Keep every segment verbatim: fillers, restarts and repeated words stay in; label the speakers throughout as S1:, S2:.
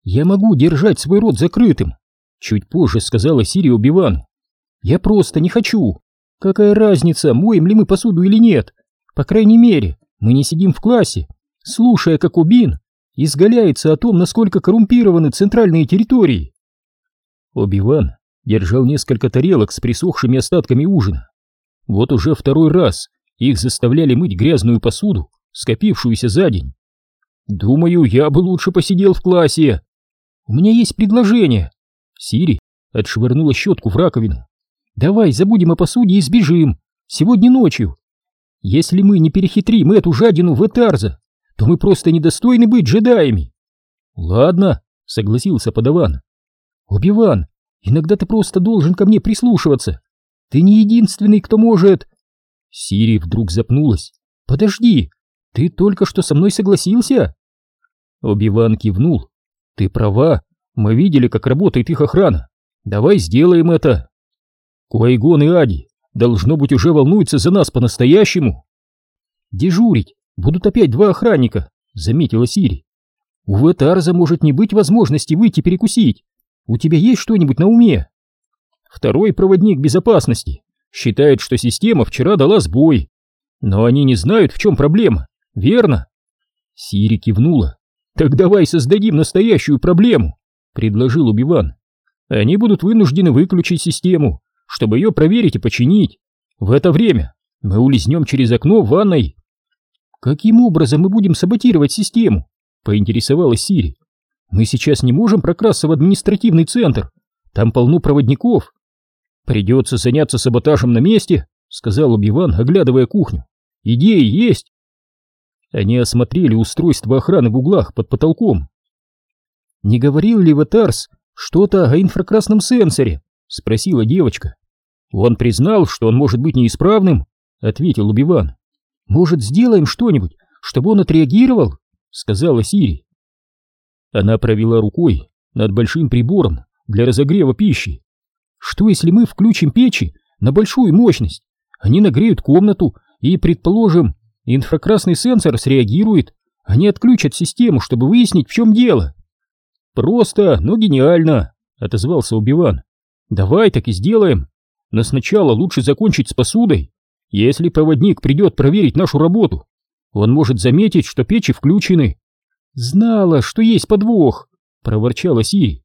S1: «Я могу держать свой рот закрытым», — чуть позже сказала Сири Оби-Вану. «Я просто не хочу. Какая разница, моем ли мы посуду или нет? По крайней мере, мы не сидим в классе, слушая, как Убин изгаляется о том, насколько коррумпированы центральные территории». Оби-Ван держал несколько тарелок с присохшими остатками ужина. Вот уже второй раз их заставляли мыть грязную посуду, скопившуюся за день. «Думаю, я бы лучше посидел в классе. У меня есть предложение». Сири отшвырнула щетку в раковину. «Давай забудем о посуде и сбежим. Сегодня ночью. Если мы не перехитрим эту жадину в Этарза, то мы просто недостойны быть джедаями». «Ладно», — согласился подаван. «Оби-Ван, иногда ты просто должен ко мне прислушиваться. Ты не единственный, кто может...» Сири вдруг запнулась. «Подожди, ты только что со мной согласился?» Оби-Ван кивнул. «Ты права, мы видели, как работает их охрана. Давай сделаем это. Куай-Гон и Ади, должно быть, уже волнуются за нас по-настоящему». «Дежурить будут опять два охранника», — заметила Сири. «У Этарза может не быть возможности выйти перекусить. У тебя есть что-нибудь на уме?» «Второй проводник безопасности считает, что система вчера дала сбой. Но они не знают, в чем проблема, верно?» Сири кивнула. «Так давай создадим настоящую проблему», — предложил Оби-Ван. «Они будут вынуждены выключить систему, чтобы ее проверить и починить. В это время мы улизнем через окно в ванной». «Каким образом мы будем саботировать систему?» — поинтересовалась Сири. «Мы сейчас не можем прокрасться в административный центр. Там полно проводников». «Придется заняться саботажем на месте», — сказал Оби-Ван, оглядывая кухню. «Идеи есть». Они осмотрели устройство охраны в углах под потолком. «Не говорил ли Ватарс что-то о инфракрасном сенсоре?» — спросила девочка. «Он признал, что он может быть неисправным», — ответил Оби-Ван. «Может, сделаем что-нибудь, чтобы он отреагировал?» — сказала Сири. Она провела рукой над большим прибором для разогрева пищи. «Что, если мы включим печи на большую мощность? Они нагреют комнату и, предположим, инфракрасный сенсор среагирует. Они отключат систему, чтобы выяснить, в чем дело». «Просто, но гениально», — отозвался Оби-Ван. «Давай так и сделаем. Но сначала лучше закончить с посудой. Если проводник придет проверить нашу работу, он может заметить, что печи включены». «Знала, что есть подвох», — проворчала Сири.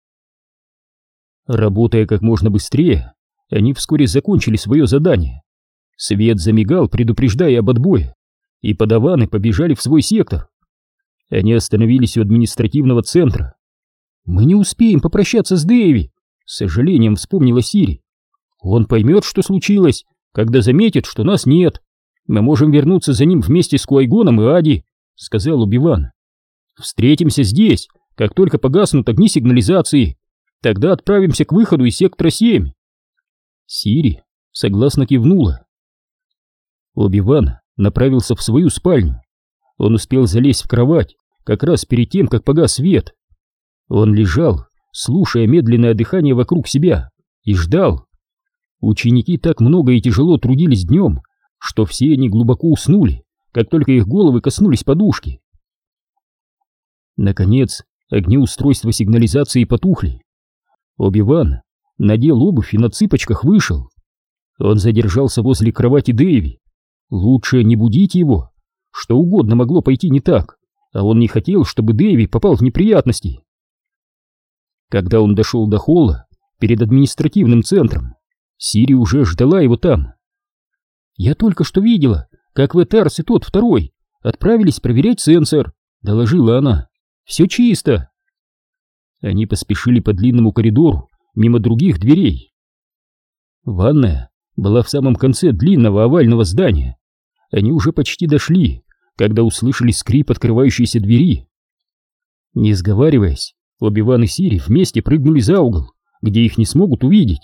S1: Работая как можно быстрее, они вскоре закончили свое задание. Свет замигал, предупреждая об отбое, и подаваны побежали в свой сектор. Они остановились у административного центра. «Мы не успеем попрощаться с Дэйви», — с сожалением вспомнила Сири. «Он поймет, что случилось, когда заметит, что нас нет. Мы можем вернуться за ним вместе с Куай-Гоном и Ади», — сказал Оби-Ван. «Встретимся здесь, как только погаснут огни сигнализации. Тогда отправимся к выходу из сектора семь». Сири согласно кивнула. Оби-Ван направился в свою спальню. Он успел залезть в кровать как раз перед тем, как погас свет. Он лежал, слушая медленное дыхание вокруг себя, и ждал. Ученики так много и тяжело трудились днем, что все они глубоко уснули, как только их головы коснулись подушки. Наконец, огни устройства сигнализации потухли. Оби-Ван надел обувь и на цыпочках вышел. Он задержался возле кровати Дэйви. Лучше не будить его. Что угодно могло пойти не так, а он не хотел, чтобы Дэйви попал в неприятности. Когда он дошел до холла перед административным центром, Сири уже ждала его там. «Я только что видела, как Ватарс и тот второй отправились проверять сенсор», — доложила она. «Все чисто». Они поспешили по длинному коридору мимо других дверей. Ванная была в самом конце длинного овального здания. Они уже почти дошли, когда услышали скрип открывающейся двери. Не сговариваясь, Оби-Ван и Сири вместе прыгнули за угол, где их не смогут увидеть.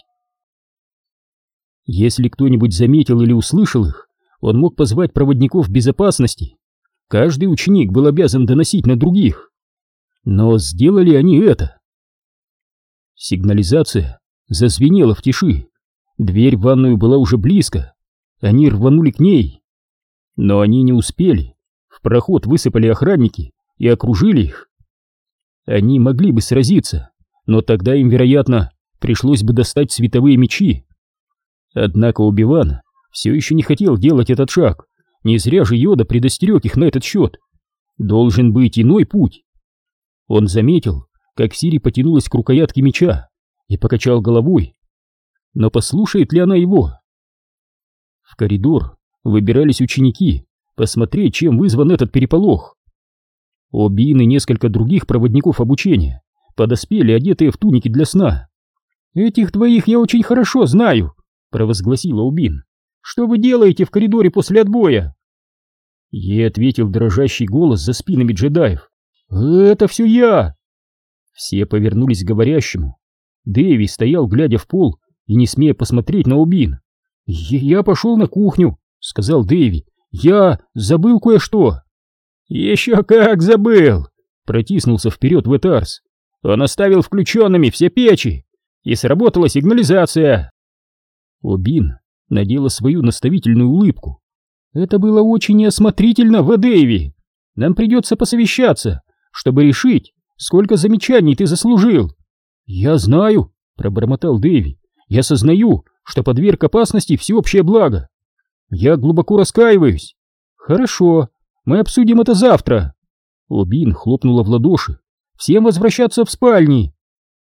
S1: Если кто-нибудь заметил или услышал их, он мог позвать проводников безопасности. Каждый ученик был обязан доносить на других. Но сделали они это. Сигнализация зазвенела в тиши. Дверь в ванную была уже близко. Они рванули к ней. Но они не успели. В проход высыпали охранники и окружили их. Они могли бы сразиться, но тогда им, вероятно, пришлось бы достать световые мечи. Однако Оби-Ван все еще не хотел делать этот шаг, не зря же Йода предостерег их на этот счет. Должен быть иной путь. Он заметил, как Сири потянулась к рукоятке меча и покачал головой. Но послушает ли она его? В коридор выбирались ученики посмотреть, чем вызван этот переполох. Обин и несколько других проводников обучения подоспели, одетые в туники для сна. «Этих двоих я очень хорошо знаю», — провозгласила Обин. «Что вы делаете в коридоре после отбоя?» Ей ответил дрожащий голос за спинами джедаев. «Это все я!» Все повернулись к говорящему. Дэви стоял, глядя в пол и не смея посмотреть на Обин. «Я пошел на кухню», — сказал Дэви. «Я забыл кое-что». «Еще как забыл!» — протиснулся вперед Ветарс. «Он оставил включенными все печи, и сработала сигнализация». Обин надела свою наставительную улыбку. «Это было очень неосмотрительно, В. Дэви. Нам придется посовещаться, чтобы решить, сколько замечаний ты заслужил». «Я знаю», — пробормотал Дэви. «Я сознаю, что подверг опасности всеобщее благо. Я глубоко раскаиваюсь». «Хорошо, мы обсудим это завтра». Обин хлопнула в ладоши. «Всем возвращаться в спальни».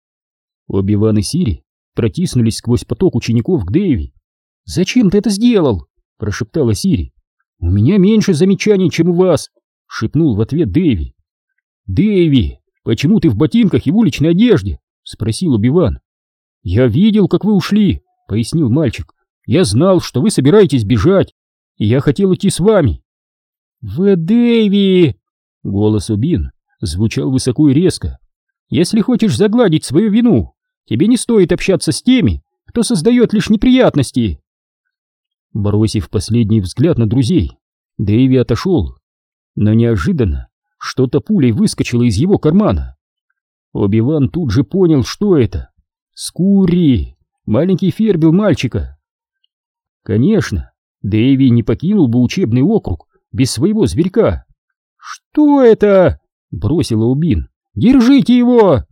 S1: Оби-Ван и Сири протиснулись сквозь поток учеников к Дэви. «Зачем ты это сделал?» — прошептала Сири. «У меня меньше замечаний, чем у вас», — шепнул в ответ Дэви. «Дэви, почему ты в ботинках и в уличной одежде?» — спросил Оби-Ван. «Я видел, как вы ушли», — пояснил мальчик. «Я знал, что вы собираетесь бежать, и я хотел идти с вами». «В. Дэви!» — голос Обин звучал высоко и резко. «Если хочешь загладить свою вину, тебе не стоит общаться с теми, кто создает лишь неприятности». Бросив последний взгляд на друзей, Дэви отошел, но неожиданно что-то пулей выскочило из его кармана. Оби-Ван тут же понял, что это. Скури, маленький фербил мальчика. Конечно, Дэви не покинул бы учебный округ без своего зверька. «Что это?» — бросила Обин. «Держите его!»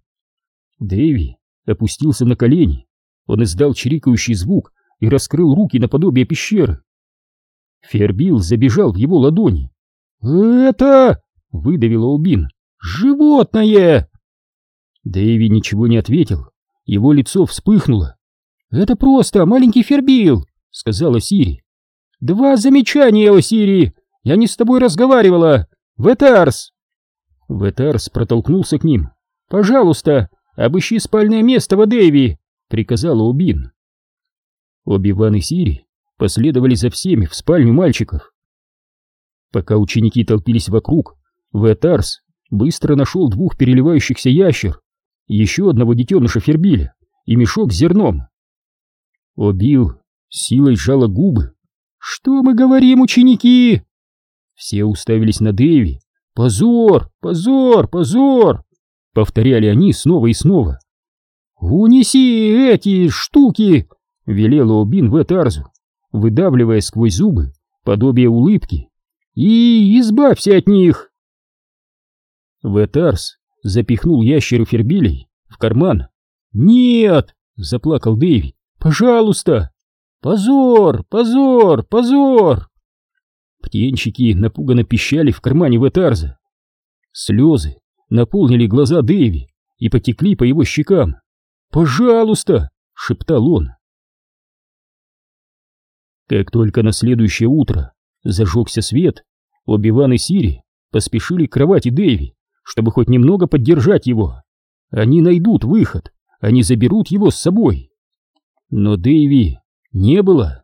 S1: Дэви опустился на колени. Он издал чирикающий звук и раскрыл руки наподобие пещеры. Фербил забежал в его ладони. «Это...» — выдавила Обин. «Животное!» Дэви ничего не ответил. Его лицо вспыхнуло. «Это просто маленький Фербил», — сказала Сири. «Два замечания, о Сири! Я не с тобой разговаривала! Ветарс!» Ветарс протолкнулся к ним. «Пожалуйста, обыщи спальное место в Дэви», — приказала Обин. Оби-Ван и Сири последовали за всеми в спальню мальчиков. Пока ученики толпились вокруг, Ветарс быстро нашел двух переливающихся ящер, еще одного детеныша Фербиля и мешок с зерном. Обил силой сжала губы. «Что мы говорим, ученики?» Все уставились на Дэви. «Позор! Позор! Позор!» — повторяли они снова и снова. «Унеси эти штуки!» — велела Обин Ветарзу, выдавливая сквозь зубы подобие улыбки. «И избавься от них!» Ветарс запихнул ящеру Фербилей в карман. «Нет!» — заплакал Дэви. «Пожалуйста! Позор! Позор! Позор!» Птенчики напуганно пищали в кармане Ветарза. Слезы наполнили глаза Дэви и потекли по его щекам. «Пожалуйста!» — шептал он. Как только на следующее утро зажегся свет, Оби-Ван и Сири поспешили к кровати Дэви, чтобы хоть немного поддержать его. Они найдут выход, они заберут его с собой. Но Дэви не было.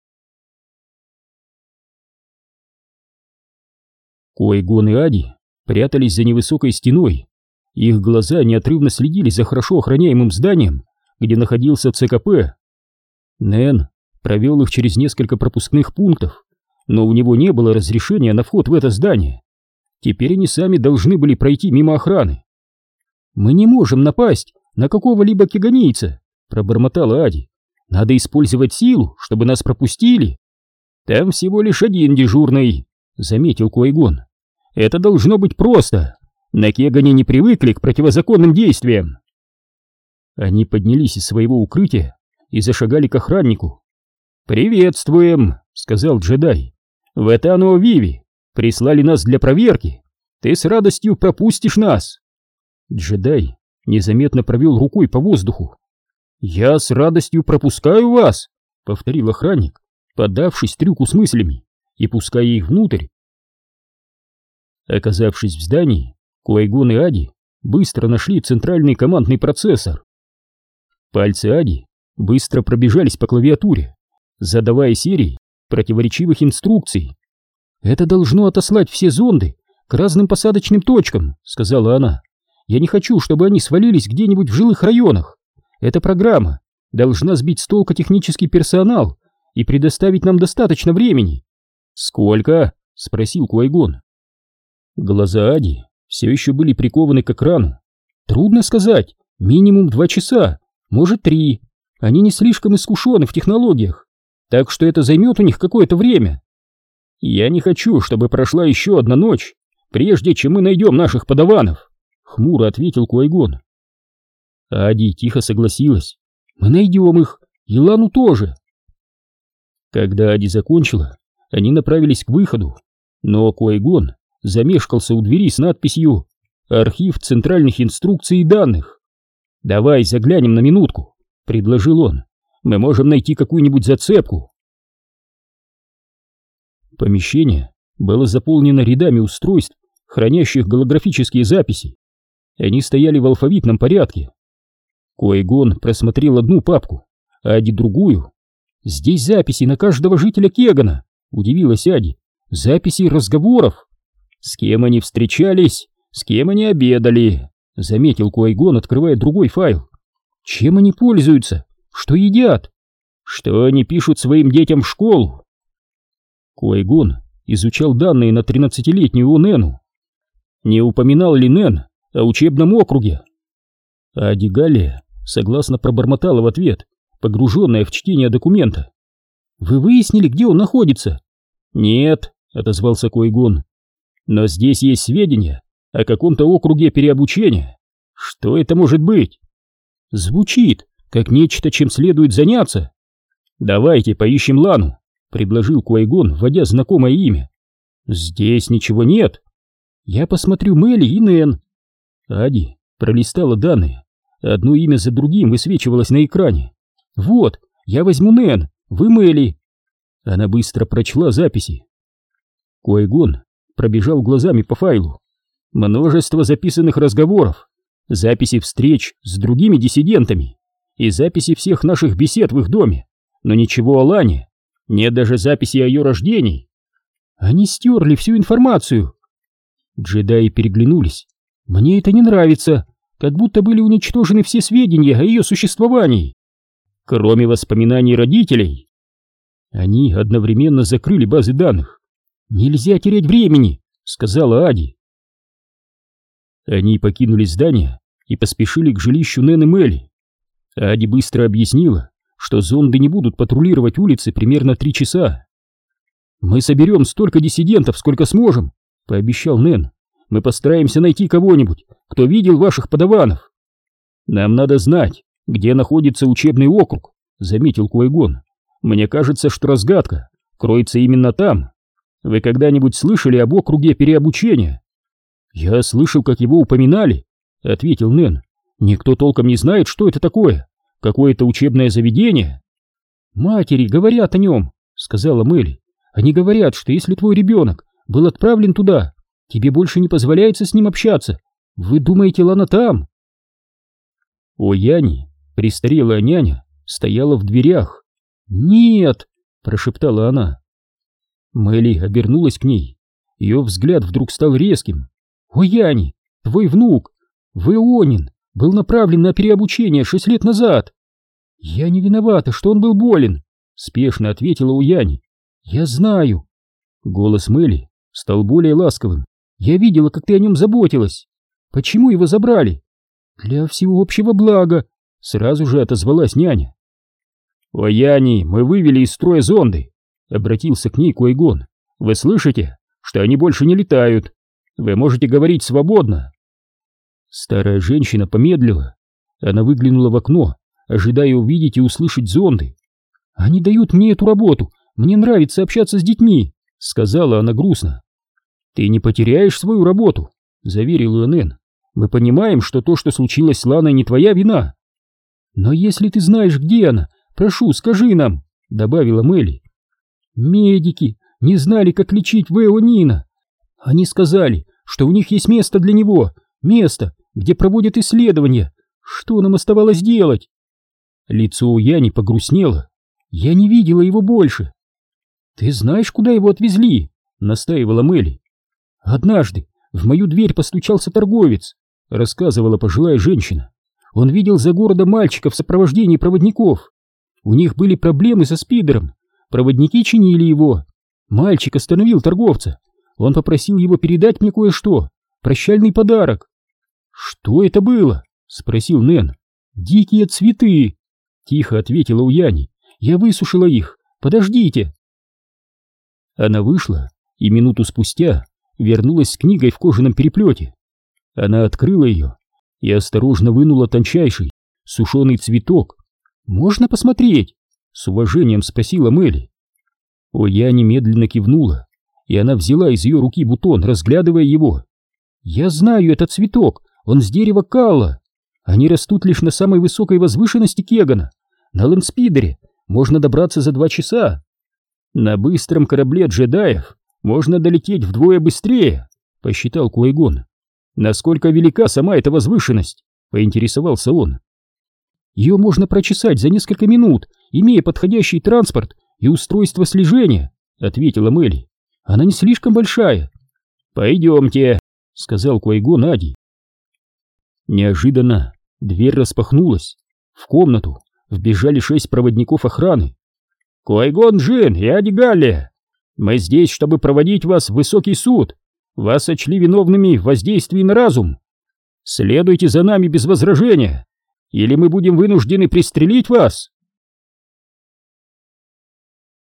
S1: Ки-Гон и Ади прятались за невысокой стеной. Их глаза неотрывно следили за хорошо охраняемым зданием, где находился ЦКП. Нэн провел их через несколько пропускных пунктов, но у него не было разрешения на вход в это здание. Теперь они сами должны были пройти мимо охраны. «Мы не можем напасть на какого-либо кеганийца», — пробормотала Ади. «Надо использовать силу, чтобы нас пропустили». «Там всего лишь один дежурный», — заметил Ки-Гон. «Это должно быть просто. На Кегане не привыкли к противозаконным действиям. Они поднялись из своего укрытия и зашагали к охраннику. «Приветствуем», — сказал джедай. «В Этану Виви прислали нас для проверки. Ты с радостью пропустишь нас». Джедай незаметно провел рукой по воздуху. «Я с радостью пропускаю вас», — повторил охранник, поддавшись трюку с мыслями и пуская их внутрь. Оказавшись в здании, Куайгон и Ади быстро нашли центральный командный процессор. Пальцы Ади быстро пробежались по клавиатуре, задавая серии противоречивых инструкций. «Это должно отослать все зонды к разным посадочным точкам», — сказала она. «Я не хочу, чтобы они свалились где-нибудь в жилых районах. Эта программа должна сбить с толка технический персонал и предоставить нам достаточно времени». «Сколько?» — спросил Куайгон. Глаза Ади все еще были прикованы к экрану. «Трудно сказать. Минимум два часа, может три. Они не слишком искушены в технологиях, так что это займет у них какое-то время. Я не хочу, чтобы прошла еще одна ночь, прежде чем мы найдем наших подаванов», — хмуро ответил Куайгон. Ади тихо согласилась. «Мы найдем их, и Лану тоже». Когда Ади закончила, они направились к выходу, но Куайгон замешкался у двери с надписью «Архив центральных инструкций и данных». «Давай заглянем на минутку», — предложил он. «Мы можем найти какую-нибудь зацепку». Помещение было заполнено рядами устройств, хранящих голографические записи. Они стояли в алфавитном порядке. Куайгон просмотрел одну папку, а Ади другую. «Здесь записи на каждого жителя Кегана», — удивилась Ади. «Записи разговоров». «С кем они встречались, с кем они обедали», — заметил Куайгон, открывая другой файл. «Чем они пользуются? Что едят? Что они пишут своим детям в школу?» Куайгон изучал данные на тринадцатилетнюю Нену. Не упоминал ли Нэн о учебном округе? Ади Галлия согласно пробормотала в ответ, погруженная в чтение документа. «Вы выяснили, где он находится?» «Нет», — отозвался Куайгон. «Но здесь есть сведения о каком-то округе переобучения. Что это может быть?» «Звучит как нечто, чем следует заняться». «Давайте поищем Лану», — предложил Куайгон, вводя знакомое имя. «Здесь ничего нет». «Я посмотрю Мелли и Нэн». Ади пролистала данные. Одно имя за другим высвечивалось на экране. «Вот, я возьму Нэн, вы Мелли». Она быстро прочла записи. Куайгон пробежал глазами по файлу. Множество записанных разговоров, записи встреч с другими диссидентами и записи всех наших бесед в их доме, но ничего о Лане, нет даже записи о ее рождении. Они стерли всю информацию. Джедаи переглянулись. «Мне это не нравится, как будто были уничтожены все сведения о ее существовании, кроме воспоминаний родителей». Они одновременно закрыли базы данных. «Нельзя терять времени», — сказала Ади. Они покинули здание и поспешили к жилищу Нэн и Мелли. Ади быстро объяснила, что зонды не будут патрулировать улицы примерно три часа. «Мы соберем столько диссидентов, сколько сможем», — пообещал Нэн. «Мы постараемся найти кого-нибудь, кто видел ваших подаванов». «Нам надо знать, где находится учебный округ», — заметил Куайгон. «Мне кажется, что разгадка кроется именно там. Вы когда-нибудь слышали об округе переобучения?» «Я слышал, как его упоминали», — ответил Нэн. «Никто толком не знает, что это такое. Какое-то учебное заведение». «Матери говорят о нем», — сказала Мелли. «Они говорят, что если твой ребенок был отправлен туда, тебе больше не позволяется с ним общаться. Вы думаете, Лана там?» О Яни, престарелая няня, стояла в дверях. «Нет», — прошептала она. Мелли обернулась к ней. Ее взгляд вдруг стал резким. «О Яни, твой внук, Вэонин, был направлен на переобучение шесть лет назад». «Я не виновата, что он был болен», — спешно ответила Уяни. «Я знаю». Голос Мелли стал более ласковым. «Я видела, как ты о нем заботилась. Почему его забрали?» «Для всеобщего блага», — сразу же отозвалась няня. «Уяни, мы вывели из строя зонды», — обратился к ней Куайгон. «Вы слышите, что они больше не летают? Вы можете говорить свободно, Старая женщина помедлила. Она выглянула в окно, ожидая увидеть и услышать зонды. «Они дают мне эту работу, мне нравится общаться с детьми», — сказала она грустно. «Ты не потеряешь свою работу», — заверил ее Нэн. «Мы понимаем, что то, что случилось с Ланой, не твоя вина». «Но если ты знаешь, где она, прошу, скажи нам», — добавила Мелли. «Медики не знали, как лечить Вэо Нина. Они сказали, что у них есть место для него, место, где проводят исследования. Что нам оставалось делать?» Лицо у Яни погрустнело. «Я не видела его больше». «Ты знаешь, куда его отвезли?» — настаивала Мелли. «Однажды в мою дверь постучался торговец», — рассказывала пожилая женщина. «Он видел за городом мальчика в сопровождении проводников. У них были проблемы со спидером. Проводники чинили его. Мальчик остановил торговца. Он попросил его передать мне кое-что, прощальный подарок». «Что это было?» — спросил Нэн. «Дикие цветы», — тихо ответила Уяни. «Я высушила их. Подождите». Она вышла и минуту спустя вернулась с книгой в кожаном переплете. Она открыла ее и осторожно вынула тончайший, сушеный цветок. «Можно посмотреть?» — с уважением спросила Мелли. Уяни медленно кивнула, и она взяла из ее руки бутон, разглядывая его. «Я знаю этот цветок, он с дерева калла. Они растут лишь на самой высокой возвышенности Кегана. На лэндспидере можно добраться за два часа. На быстром корабле джедаев можно долететь вдвое быстрее», — посчитал Куайгон. «Насколько велика сама эта возвышенность?» — поинтересовался он. «Ее можно прочесать за несколько минут, имея подходящий транспорт и устройство слежения», — ответила Мелли. «Она не слишком большая». «Пойдемте», — сказал Куайгон Ади. Неожиданно дверь распахнулась. В комнату вбежали шесть проводников охраны. «Куайгон Джин и Ади Галлия, мы здесь, чтобы проводить вас в высокий суд. Вас сочли виновными в воздействии на разум. Следуйте за нами без возражения, или мы будем вынуждены пристрелить вас».